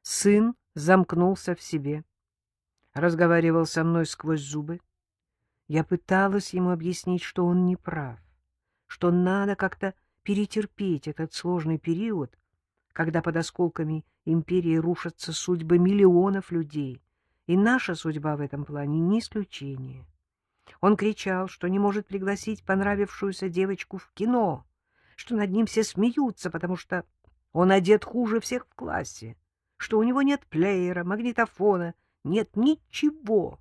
Сын замкнулся в себе, разговаривал со мной сквозь зубы. Я пыталась ему объяснить, что он не прав, что надо как-то перетерпеть этот сложный период, когда под осколками империи рушатся судьбы миллионов людей, и наша судьба в этом плане не исключение. Он кричал, что не может пригласить понравившуюся девочку в кино, что над ним все смеются, потому что он одет хуже всех в классе, что у него нет плеера, магнитофона, нет ничего.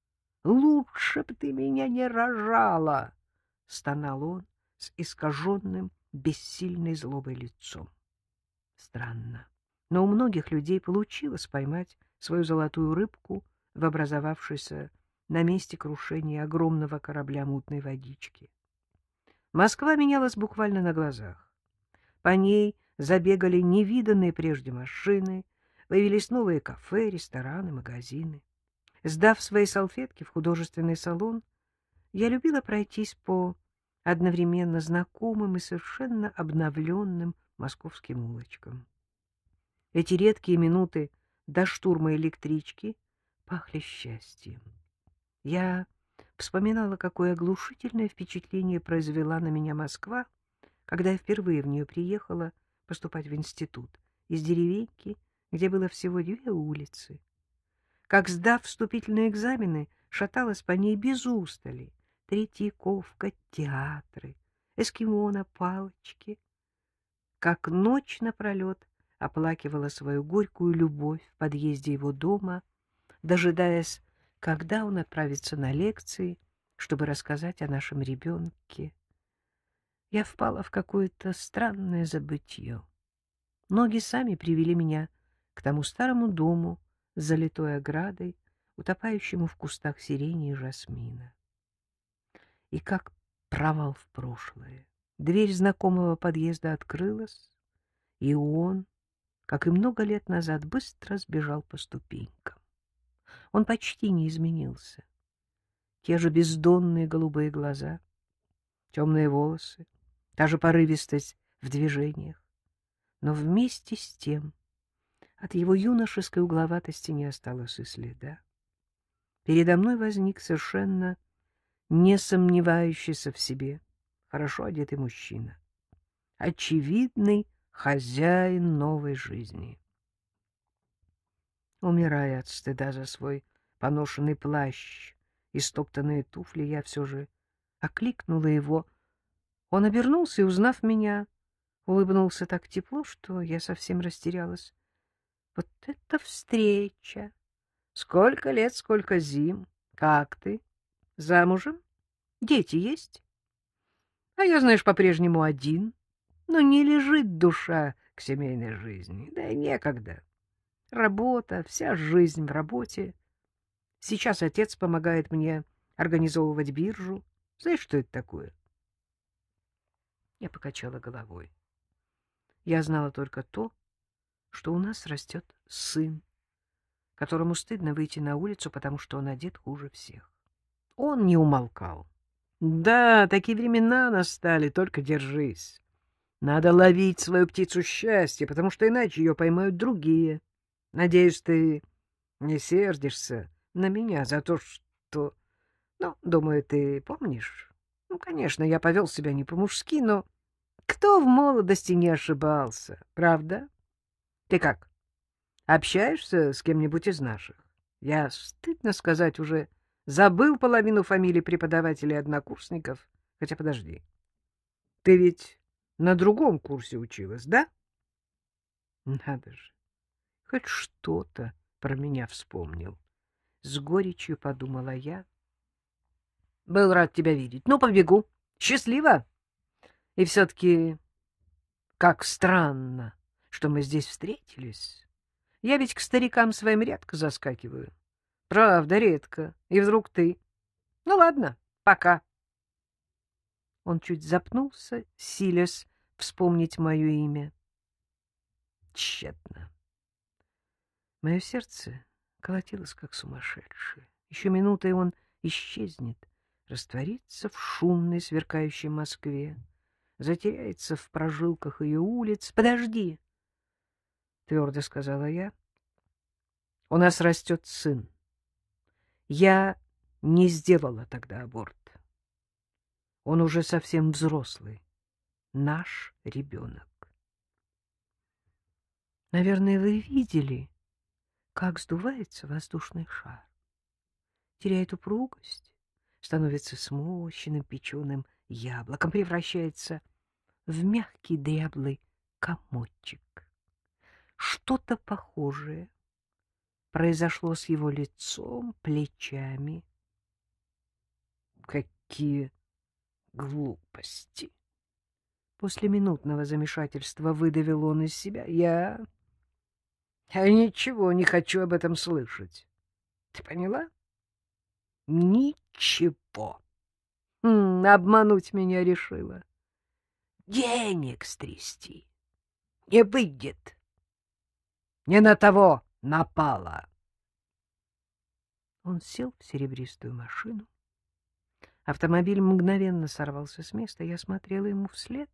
«Лучше б ты меня не рожала!» — стонал он с искаженным, бессильной злобой лицом. Странно, но у многих людей получилось поймать свою золотую рыбку в образовавшейся на месте крушения огромного корабля мутной водички. Москва менялась буквально на глазах. По ней забегали невиданные прежде машины, появились новые кафе, рестораны, магазины. Сдав свои салфетки в художественный салон, я любила пройтись по одновременно знакомым и совершенно обновленным московским улочкам. Эти редкие минуты до штурма электрички пахли счастьем. Я вспоминала, какое оглушительное впечатление произвела на меня Москва, когда я впервые в нее приехала поступать в институт из деревеньки, где было всего 2 улицы. Как, сдав вступительные экзамены, шаталась по ней без устали. Третьяковка, театры, эскимо на палочке. Как ночь напролет оплакивала свою горькую любовь в подъезде его дома, дожидаясь, когда он отправится на лекции, чтобы рассказать о нашем ребенке. Я впала в какое-то странное забытье. Ноги сами привели меня к тому старому дому с залитой оградой, утопающему в кустах сирени и жасмина. И как провал в прошлое. Дверь знакомого подъезда открылась, и он, как и много лет назад, быстро сбежал по ступенькам. Он почти не изменился. Те же бездонные голубые глаза, темные волосы, та же порывистость в движениях. Но вместе с тем от его юношеской угловатости не осталось и следа. Передо мной возник совершенно не сомневающийся в себе, хорошо одетый мужчина. Очевидный хозяин новой жизни. Умирая от стыда за свой поношенный плащ и стоптанные туфли, я все же окликнула его. Он обернулся и, узнав меня, улыбнулся так тепло, что я совсем растерялась. Вот это встреча! Сколько лет, сколько зим! Как ты? Замужем? Дети есть? А я, знаешь, по-прежнему один. Но не лежит душа к семейной жизни. Да и некогда. Работа, вся жизнь в работе. Сейчас отец помогает мне организовывать биржу. Знаешь, что это такое? Я покачала головой. Я знала только то, что у нас растет сын, которому стыдно выйти на улицу, потому что он одет хуже всех. Он не умолкал. Да, такие времена настали, только держись. Надо ловить свою птицу счастья, потому что иначе ее поймают другие. Надеюсь, ты не сердишься на меня за то, что... Ну, думаю, ты помнишь? Ну, конечно, я повел себя не по-мужски, но кто в молодости не ошибался, правда? Ты как, общаешься с кем-нибудь из наших? Я, стыдно сказать, уже забыл половину фамилий преподавателей и однокурсников. Хотя подожди, ты ведь на другом курсе училась, да? Надо же, хоть что-то про меня вспомнил. С горечью подумала я. Был рад тебя видеть. Ну, побегу. Счастливо. И все-таки как странно, что мы здесь встретились. Я ведь к старикам своим редко заскакиваю. Правда, редко. И вдруг ты. Ну, ладно, пока. Он чуть запнулся, силясь вспомнить мое имя. Тщетно. Мое сердце колотилось, как сумасшедшее. Еще минута, и он исчезнет, растворится в шумной, сверкающей Москве, затеряется в прожилках ее улиц. — Подожди, — твердо сказала я. У нас растет сын. Я не сделала тогда аборт. Он уже совсем взрослый, наш ребенок. Наверное, вы видели, как сдувается воздушный шар, теряет упругость, становится сморщенным печеным яблоком, превращается в мягкий дряблый комочек. Что-то похожее произошло с его лицом, плечами. Какие глупости! После минутного замешательства выдавил он из себя. Я ничего не хочу об этом слышать. Ты поняла? Ничего. Обмануть меня решила. Денег стрясти не выйдет. Не на того напала. Он сел в серебристую машину. Автомобиль мгновенно сорвался с места. Я смотрела ему вслед.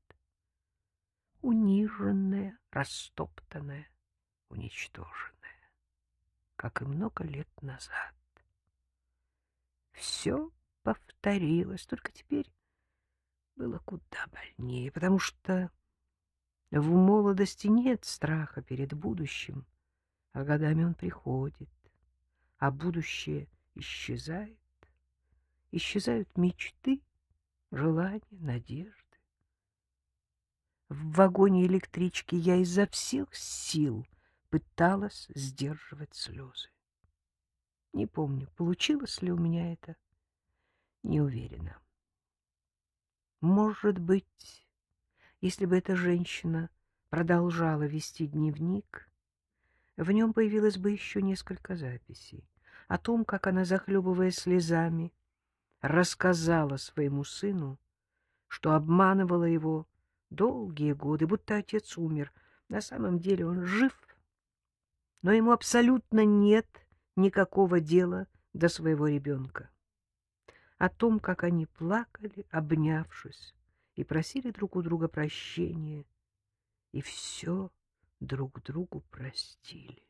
Униженная, растоптанная, уничтоженная, как и много лет назад. Все повторилось, только теперь было куда больнее, потому что в молодости нет страха перед будущим, а годами он приходит, а будущее исчезает. Исчезают мечты, желания, надежды. В вагоне электрички я изо всех сил пыталась сдерживать слезы. Не помню, получилось ли у меня это, не уверена. Может быть, если бы эта женщина продолжала вести дневник, в нем появилось бы еще несколько записей о том, как она, захлебываясь слезами, рассказала своему сыну, что обманывала его долгие годы, будто отец умер. На самом деле он жив, но ему абсолютно нет никакого дела до своего ребенка. О том, как они плакали, обнявшись, и просили друг у друга прощения, и все друг другу простили.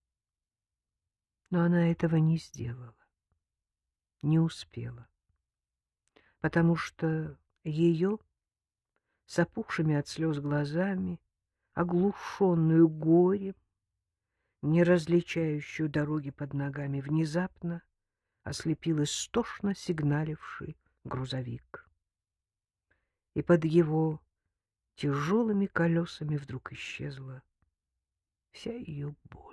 Но она этого не сделала, не успела, потому что ее, с опухшими от слез глазами, оглушенную горем, не различающую дороги под ногами, внезапно ослепил истошно сигналивший грузовик. И под его тяжелыми колесами вдруг исчезла вся ее боль.